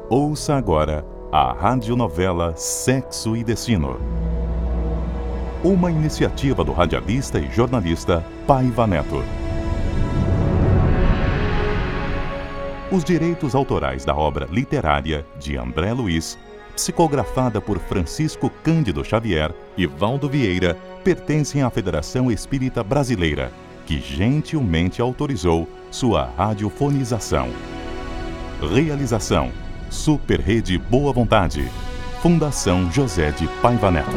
Ouça agora a radionovela Sexo e Destino. Uma iniciativa do radialista e jornalista Paiva Neto. Os direitos autorais da obra literária de André Luiz, psicografada por Francisco Cândido Xavier e Valdo Vieira, pertencem à Federação Espírita Brasileira, que gentilmente autorizou sua radiofonização. Realização: Super Rede Boa Vontade. Fundação José de Paiva Neto.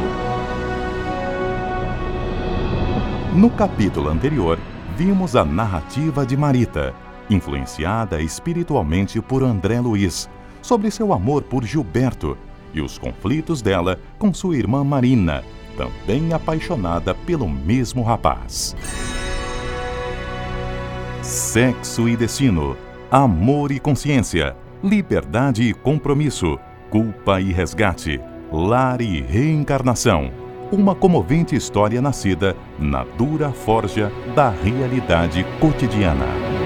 No capítulo anterior, vimos a narrativa de Marita, influenciada espiritualmente por André Luiz, sobre seu amor por Gilberto e os conflitos dela com sua irmã Marina, também apaixonada pelo mesmo rapaz. Sexo e Destino, Amor e Consciência, Liberdade e Compromisso, Culpa e Resgate, Lar e Reencarnação. Uma comovente história nascida na dura forja da realidade cotidiana.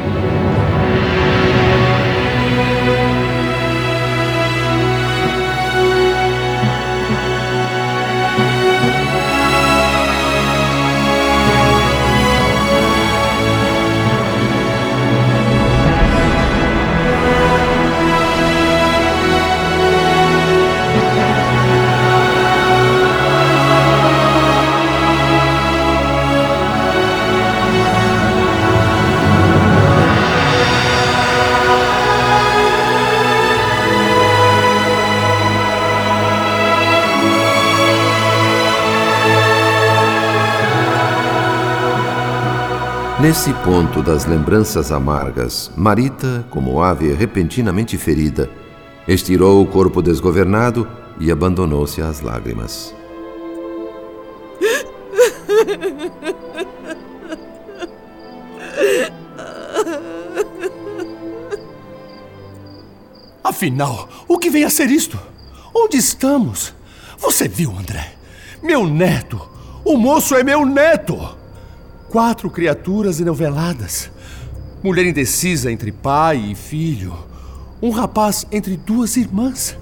Nesse ponto das lembranças amargas, Marita, como ave repentinamente ferida, estirou o corpo desgovernado e abandonou-se às lágrimas. Afinal, o que vem a ser isto? Onde estamos? Você viu, André? Meu neto! O moço é meu neto! 4 criaturas enoveladas. Mulher indecisa entre pai e filho. Um rapaz entre 2 irmãs.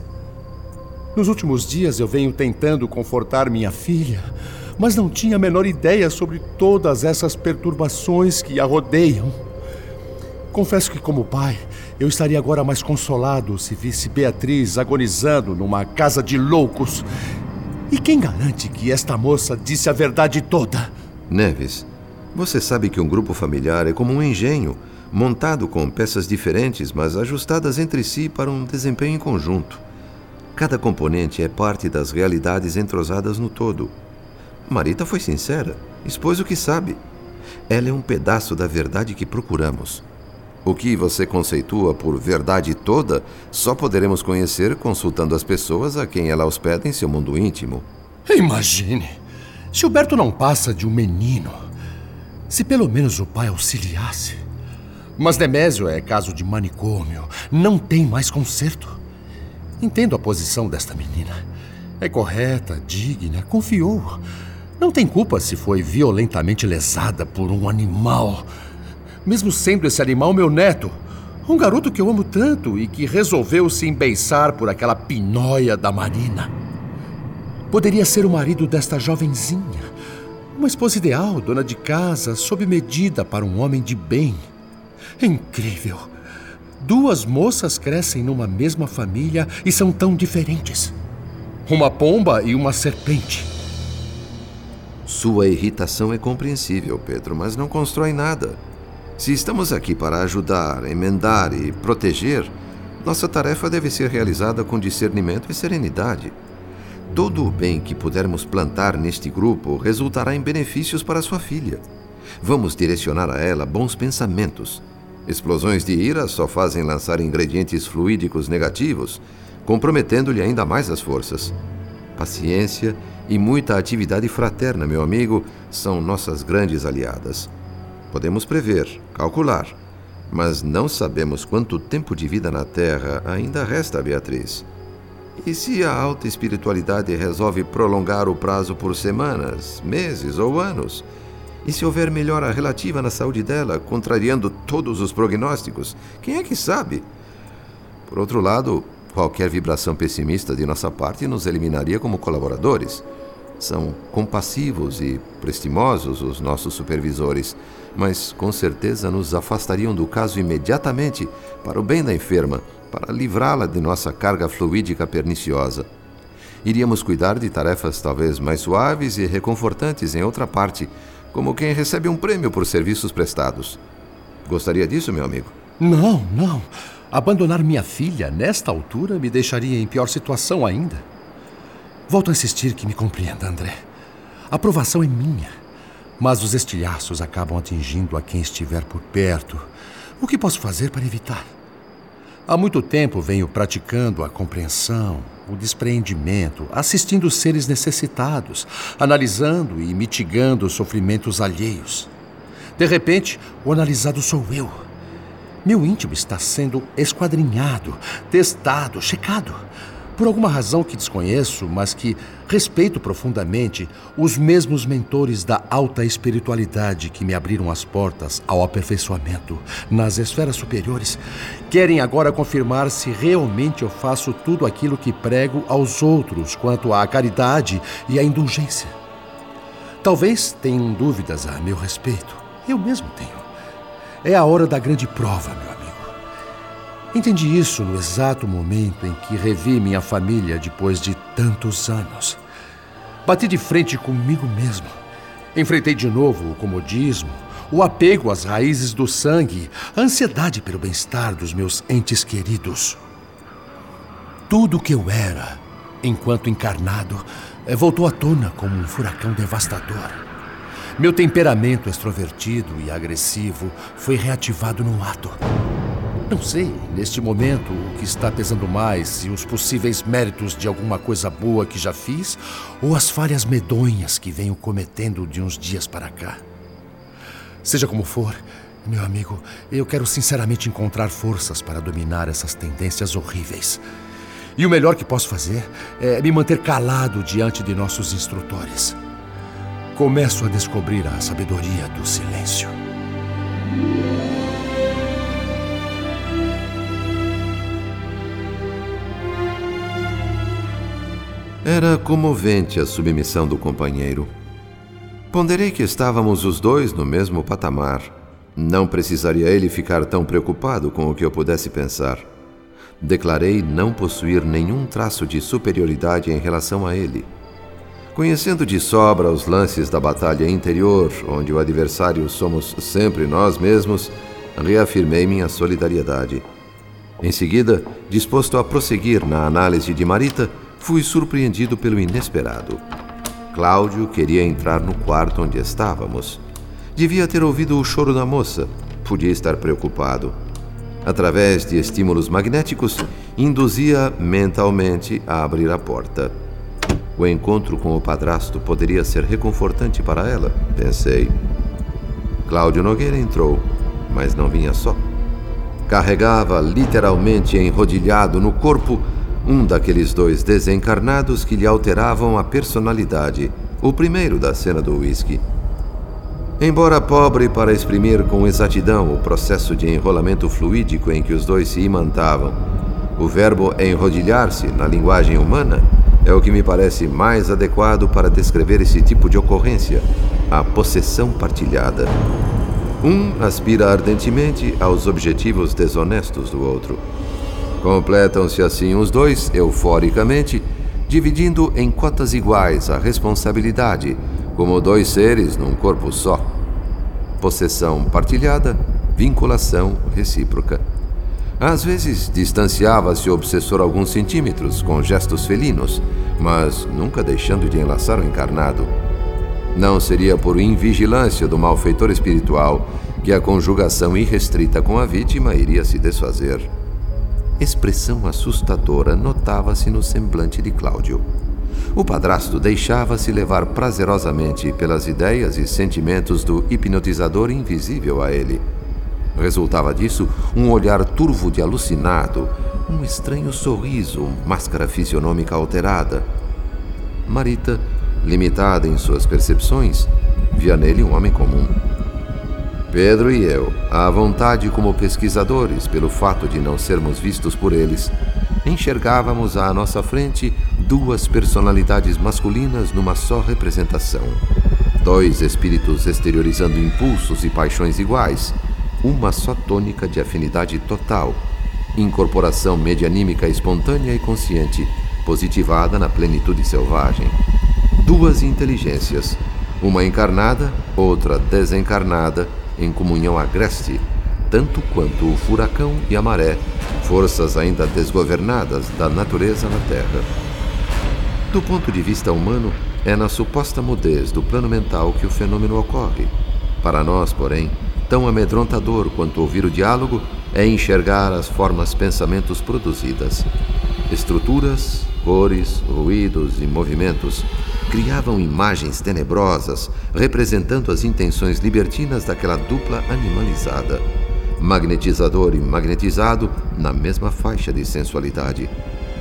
Nos últimos dias eu venho tentando confortar minha filha, mas não tinha a menor ideia sobre todas essas perturbações que a rodeiam. Confesso que, como pai, eu estaria agora mais consolado se visse Beatriz agonizando numa casa de loucos. E quem garante que esta moça disse a verdade toda? Neves, você sabe que um grupo familiar é como um engenho, montado com peças diferentes, mas ajustadas entre si para um desempenho em conjunto. Cada componente é parte das realidades entrosadas no todo. Marita foi sincera, expôs o que sabe. Ela é um pedaço da verdade que procuramos. O que você conceitua por verdade toda, só poderemos conhecer consultando as pessoas a quem ela hospeda em seu mundo íntimo. Imagine! Gilberto não passa de um menino. Se pelo menos o pai auxiliasse. Mas Nemésio é caso de manicômio. Não tem mais conserto. Entendo a posição desta menina. É correta, digna, confiou. Não tem culpa se foi violentamente lesada por um animal. Mesmo sendo esse animal meu neto. Um garoto que eu amo tanto e que resolveu se embeiçar por aquela pinóia da Marina. Poderia ser o marido desta jovenzinha. Uma esposa ideal, dona de casa, sob medida para um homem de bem. É incrível. 2 moças crescem numa mesma família e são tão diferentes. Uma pomba e uma serpente. Sua irritação é compreensível, Pedro, mas não constrói nada. Se estamos aqui para ajudar, emendar e proteger, nossa tarefa deve ser realizada com discernimento e serenidade. Todo o bem que pudermos plantar neste grupo resultará em benefícios para sua filha. Vamos direcionar a ela bons pensamentos. Explosões de ira só fazem lançar ingredientes fluídicos negativos, comprometendo-lhe ainda mais as forças. Paciência e muita atividade fraterna, meu amigo, são nossas grandes aliadas. Podemos prever, calcular, mas não sabemos quanto tempo de vida na Terra ainda resta a Beatriz. E se a alta espiritualidade resolve prolongar o prazo por semanas, meses ou anos? E se houver melhora relativa na saúde dela, contrariando todos os prognósticos? Quem é que sabe? Por outro lado, Qualquer vibração pessimista de nossa parte nos eliminaria como colaboradores. São compassivos e prestimosos os nossos supervisores, mas com certeza nos afastariam do caso imediatamente para o bem da enferma, para livrá-la de nossa carga fluídica perniciosa. Iríamos cuidar de tarefas talvez mais suaves e reconfortantes em outra parte, como quem recebe um prêmio por serviços prestados. Gostaria disso, meu amigo? Não, não. Abandonar minha filha nesta altura me deixaria em pior situação ainda. Volto a insistir que me compreenda, André. A aprovação é minha, mas os estilhaços acabam atingindo a quem estiver por perto. O que posso fazer para evitar? Há muito tempo venho praticando a compreensão, o despreendimento, assistindo os seres necessitados, analisando e mitigando os sofrimentos alheios. De repente, o analisado sou eu. Meu íntimo está sendo esquadrinhado, testado, checado. Por alguma razão que desconheço, mas que respeito profundamente, os mesmos mentores da alta espiritualidade que me abriram as portas ao aperfeiçoamento nas esferas superiores querem agora confirmar se realmente eu faço tudo aquilo que prego aos outros quanto à caridade e à indulgência. Talvez tenham dúvidas a meu respeito. Eu mesmo tenho. É a hora da grande prova, meu amigo. Entendi isso no exato momento em que revi minha família depois de tantos anos. Bati de frente comigo mesmo. Enfrentei de novo o comodismo, o apego às raízes do sangue, a ansiedade pelo bem-estar dos meus entes queridos. Tudo o que eu era, enquanto encarnado, voltou à tona como um furacão devastador. Meu temperamento extrovertido e agressivo foi reativado no ato. Não sei, neste momento, o que está pesando mais, se os possíveis méritos de alguma coisa boa que já fiz ou as falhas medonhas que venho cometendo de uns dias para cá. Seja como for, meu amigo, eu quero sinceramente encontrar forças para dominar essas tendências horríveis. E o melhor que posso fazer é me manter calado diante de nossos instrutores. Começo a descobrir a sabedoria do silêncio. Era comovente a submissão do companheiro. Ponderei que estávamos os dois no mesmo patamar. Não precisaria ele ficar tão preocupado com o que eu pudesse pensar. Declarei não possuir nenhum traço de superioridade em relação a ele. Conhecendo de sobra os lances da batalha interior, onde o adversário somos sempre nós mesmos, reafirmei minha solidariedade. Em seguida, disposto a prosseguir na análise de Marita, fui surpreendido pelo inesperado. Cláudio queria entrar no quarto onde estávamos. Devia ter ouvido o choro da moça. Podia estar preocupado. Através de estímulos magnéticos, induzia mentalmente a abrir a porta. O encontro com o padrasto poderia ser reconfortante para ela, pensei. Cláudio Nogueira entrou, mas não vinha só. Carregava literalmente enrodilhado no corpo um daqueles dois desencarnados que lhe alteravam a personalidade, o primeiro da cena do uísque. Embora pobre para exprimir com exatidão o processo de enrolamento fluídico em que os dois se imantavam, o verbo enrodilhar-se, na linguagem humana, é o que me parece mais adequado para descrever esse tipo de ocorrência, a possessão partilhada. Um aspira ardentemente aos objetivos desonestos do outro. Completam-se assim os dois, euforicamente, dividindo em cotas iguais a responsabilidade, como dois seres num corpo só. Possessão partilhada, vinculação recíproca. Às vezes, distanciava-se o obsessor alguns centímetros, com gestos felinos, mas nunca deixando de enlaçar o encarnado. Não seria por invigilância do malfeitor espiritual que a conjugação irrestrita com a vítima iria se desfazer. Expressão assustadora notava-se no semblante de Cláudio. O padrasto deixava-se levar prazerosamente pelas ideias e sentimentos do hipnotizador invisível a ele. Resultava disso um olhar turvo de alucinado, um estranho sorriso, máscara fisionômica alterada. Marita, limitada em suas percepções, via nele um homem comum. Pedro e eu, à vontade como pesquisadores pelo fato de não sermos vistos por eles, enxergávamos à nossa frente duas personalidades masculinas numa só representação. Dois espíritos exteriorizando impulsos e paixões iguais, uma só tônica de afinidade total, incorporação medianímica espontânea e consciente, positivada na plenitude selvagem. Duas inteligências, uma encarnada, outra desencarnada, em comunhão agreste, tanto quanto o furacão e a maré, forças ainda desgovernadas da natureza na Terra. Do ponto de vista humano, é na suposta mudez do plano mental que o fenômeno ocorre. Para nós, porém, tão amedrontador quanto ouvir o diálogo é enxergar as formas pensamentos produzidas. Estruturas, cores, ruídos e movimentos criavam imagens tenebrosas, representando as intenções libertinas daquela dupla animalizada. Magnetizador e magnetizado na mesma faixa de sensualidade.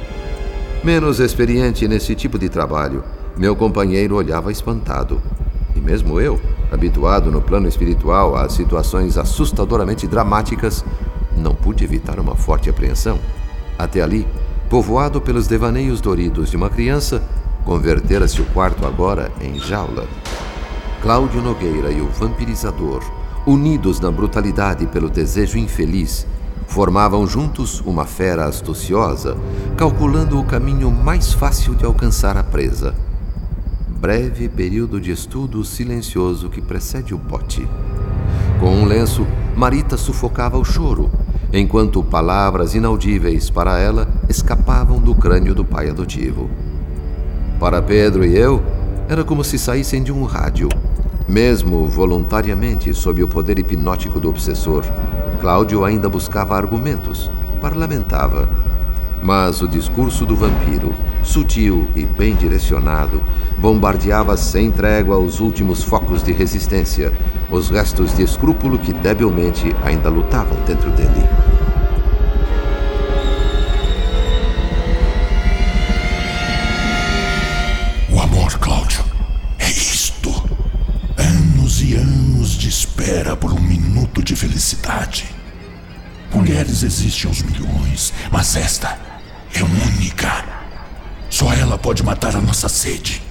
Menos experiente nesse tipo de trabalho, meu companheiro olhava espantado. E mesmo eu, habituado no plano espiritual a situações assustadoramente dramáticas, não pude evitar uma forte apreensão. Até ali, povoado pelos devaneios doridos de uma criança, convertera-se o quarto agora em jaula. Cláudio Nogueira e o vampirizador, unidos na brutalidade pelo desejo infeliz, formavam juntos uma fera astuciosa, calculando o caminho mais fácil de alcançar a presa. Breve período de estudo silencioso que precede o bote. Com um lenço, Marita sufocava o choro, enquanto palavras inaudíveis para ela escapavam do crânio do pai adotivo. Para Pedro e eu, era como se saíssem de um rádio. Mesmo voluntariamente sob o poder hipnótico do obsessor, Cláudio ainda buscava argumentos, parlamentava. Mas o discurso do vampiro, sutil e bem direcionado, bombardeava sem trégua os últimos focos de resistência, os restos de escrúpulo que debilmente ainda lutavam dentro dele. O amor, Cláudio, é isto. Anos e anos de espera por um minuto de felicidade. Mulheres existem aos milhões, mas esta é única. Só ela pode matar a nossa sede.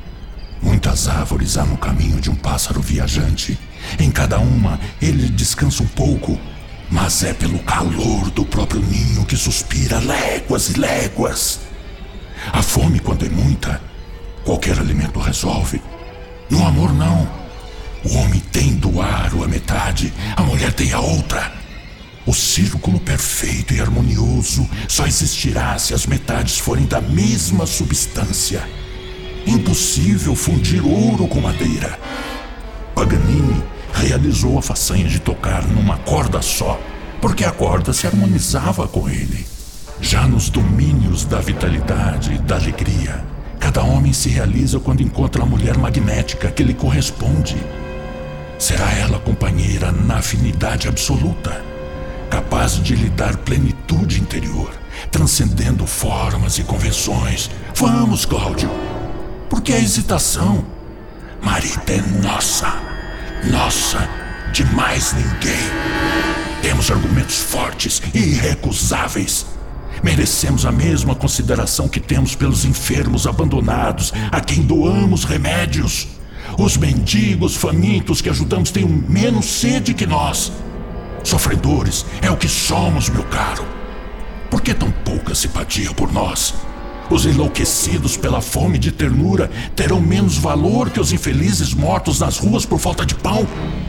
Muitas árvores há no caminho de um pássaro viajante. Em cada uma ele descansa um pouco, mas é pelo calor do próprio ninho que suspira léguas e léguas. A fome, quando é muita, qualquer alimento resolve. No amor, não. O homem tem do aro a metade, a mulher tem a outra. O círculo perfeito e harmonioso só existirá se as metades forem da mesma substância. Impossível fundir ouro com madeira. Paganini realizou a façanha de tocar numa corda só, porque a corda se harmonizava com ele. Já nos domínios da vitalidade e da alegria, cada homem se realiza quando encontra a mulher magnética que lhe corresponde. Será ela companheira na afinidade absoluta, capaz de lhe dar plenitude interior, transcendendo formas e convenções. Vamos, Cláudio! Por que a hesitação? Marita é nossa. Nossa, de mais ninguém. Temos argumentos fortes e irrecusáveis. Merecemos a mesma consideração que temos pelos enfermos abandonados, a quem doamos remédios. Os mendigos famintos que ajudamos têm menos sede que nós. Sofredores é o que somos, meu caro. Por que tão pouca simpatia por nós? Os enlouquecidos pela fome de ternura terão menos valor que os infelizes mortos nas ruas por falta de pão?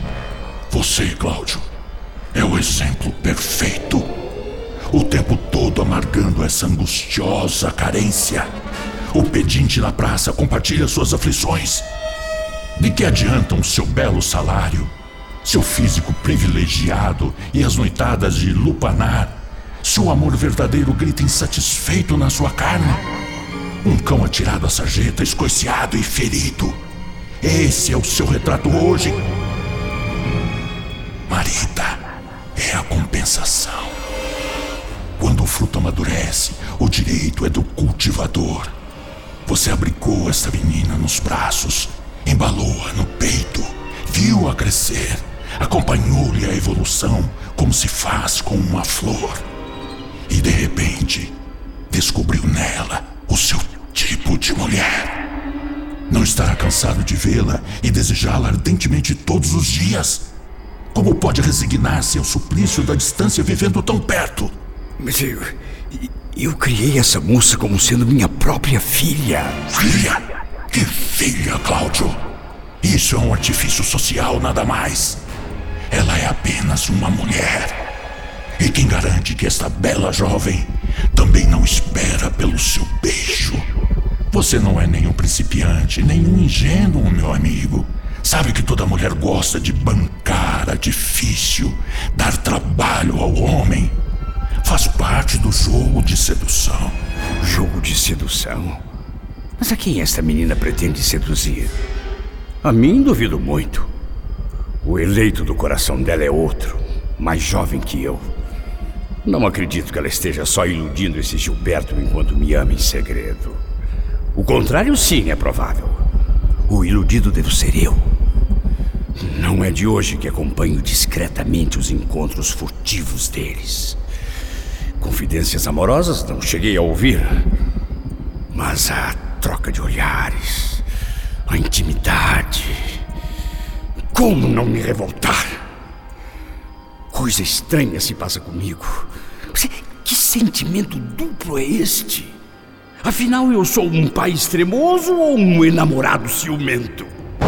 Você, Cláudio, é o exemplo perfeito. O tempo todo amargando essa angustiosa carência. O pedinte na praça compartilha suas aflições. De que adiantam seu belo salário, seu físico privilegiado e as noitadas de lupanar, se o amor verdadeiro grita insatisfeito na sua carne? Um cão atirado à sarjeta, escoiciado e ferido. Esse é o seu retrato hoje. Marita é a compensação. Quando o fruto amadurece, o direito é do cultivador. Você abrigou essa menina nos braços, embalou-a no peito, viu-a crescer, Acompanhou-lhe a evolução como se faz com uma flor. E de repente, descobriu nela o seu tipo de mulher. Não estará cansado de vê-la e desejá-la ardentemente todos os dias? Como pode resignar-se ao suplício da distância vivendo tão perto? Mas eu criei essa moça como sendo minha própria filha. Filha? Que filha, Cláudio? Isso é um artifício social, nada mais. Ela é apenas uma mulher. E quem garante que esta bela jovem também não espera pelo seu beijo? Você não é nenhum principiante, nenhum ingênuo, meu amigo. Sabe que toda mulher gosta de bancar a difícil, dar trabalho ao homem. Faz parte do jogo de sedução. Jogo de sedução? Mas a quem esta menina pretende seduzir? A mim duvido muito. O eleito do coração dela é outro, mais jovem que eu. Não acredito que ela esteja só iludindo esse Gilberto enquanto me ama em segredo. O contrário sim é provável. O iludido devo ser eu. Não é de hoje que acompanho discretamente os encontros furtivos deles. Confidências amorosas não cheguei a ouvir, mas a troca de olhares, a intimidade... Como não me revoltar? Coisa estranha se passa comigo. Que sentimento duplo é este? Afinal, eu sou um pai extremoso ou um enamorado ciumento?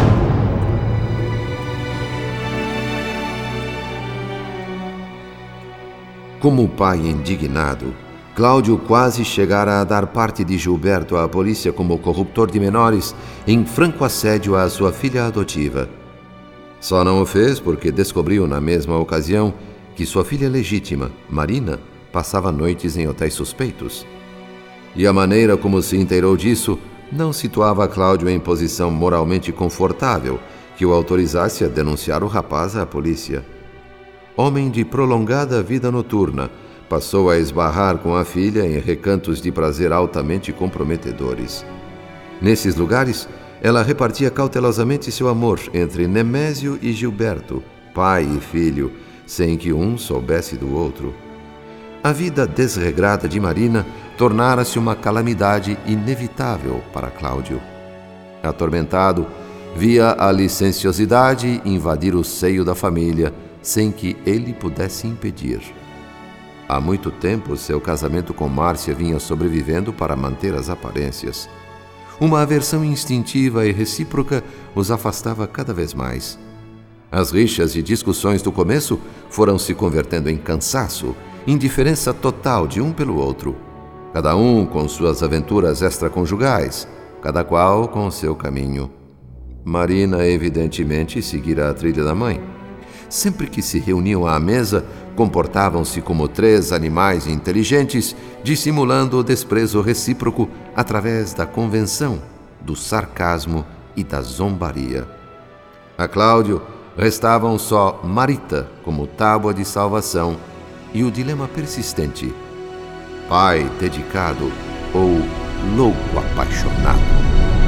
Como pai indignado, Cláudio quase chegara a dar parte de Gilberto à polícia como corruptor de menores em franco assédio à sua filha adotiva. Só não o fez porque descobriu na mesma ocasião que sua filha legítima, Marina, passava noites em hotéis suspeitos. E a maneira como se inteirou disso não situava Cláudio em posição moralmente confortável que o autorizasse a denunciar o rapaz à polícia. Homem de prolongada vida noturna, passou a esbarrar com a filha em recantos de prazer altamente comprometedores. Nesses lugares, ela repartia cautelosamente seu amor entre Nemésio e Gilberto, pai e filho, sem que um soubesse do outro. A vida desregrada de Marina tornara-se uma calamidade inevitável para Cláudio. Atormentado, via a licenciosidade invadir o seio da família sem que ele pudesse impedir. Há muito tempo, seu casamento com Márcia vinha sobrevivendo para manter as aparências. Uma aversão instintiva e recíproca os afastava cada vez mais. As rixas e discussões do começo foram se convertendo em cansaço, indiferença total de um pelo outro. Cada um com suas aventuras extraconjugais, cada qual com seu caminho. Marina, evidentemente, seguira a trilha da mãe. Sempre que se reuniam à mesa, comportavam-se como três animais inteligentes, dissimulando o desprezo recíproco através da convenção, do sarcasmo e da zombaria. A Cláudio restavam só Marita como tábua de salvação e o dilema persistente: pai dedicado ou louco apaixonado.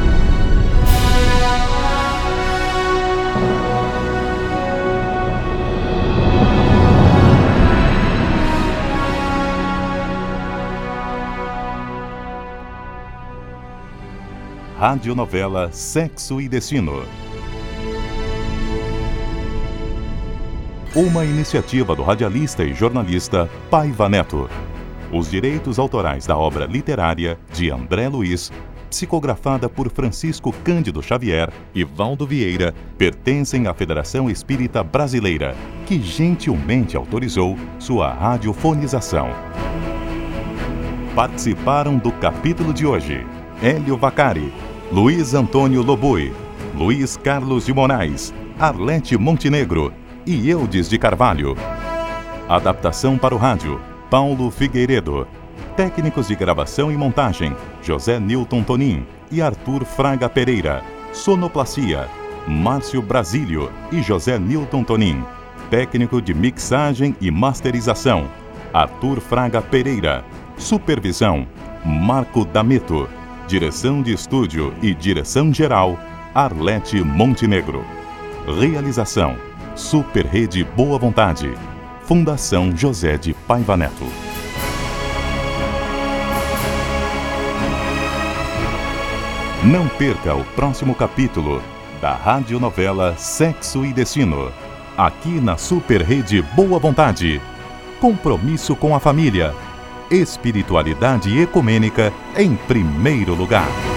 Radionovela Sexo e Destino. Uma iniciativa do radialista e jornalista Paiva Neto. Os direitos autorais da obra literária de André Luiz, psicografada por Francisco Cândido Xavier e Valdo Vieira, pertencem à Federação Espírita Brasileira, que gentilmente autorizou sua radiofonização. Participaram do capítulo de hoje Hélio Vacari, Luiz Antônio Lobui, Luiz Carlos de Moraes, Arlete Montenegro e Eudes de Carvalho. Adaptação para o rádio, Paulo Figueiredo. Técnicos de gravação e montagem, José Nilton Tonin e Arthur Fraga Pereira. Sonoplastia, Márcio Brasílio e José Nilton Tonin. Técnico de mixagem e masterização, Arthur Fraga Pereira. Supervisão, Marco D'Ameto. Direção de estúdio e direção geral, Arlete Montenegro. Realização, Super Rede Boa Vontade. Fundação José de Paiva Neto. Não perca o próximo capítulo da radionovela Sexo e Destino. Aqui na Super Rede Boa Vontade. Compromisso com a família. Espiritualidade ecumênica em primeiro lugar.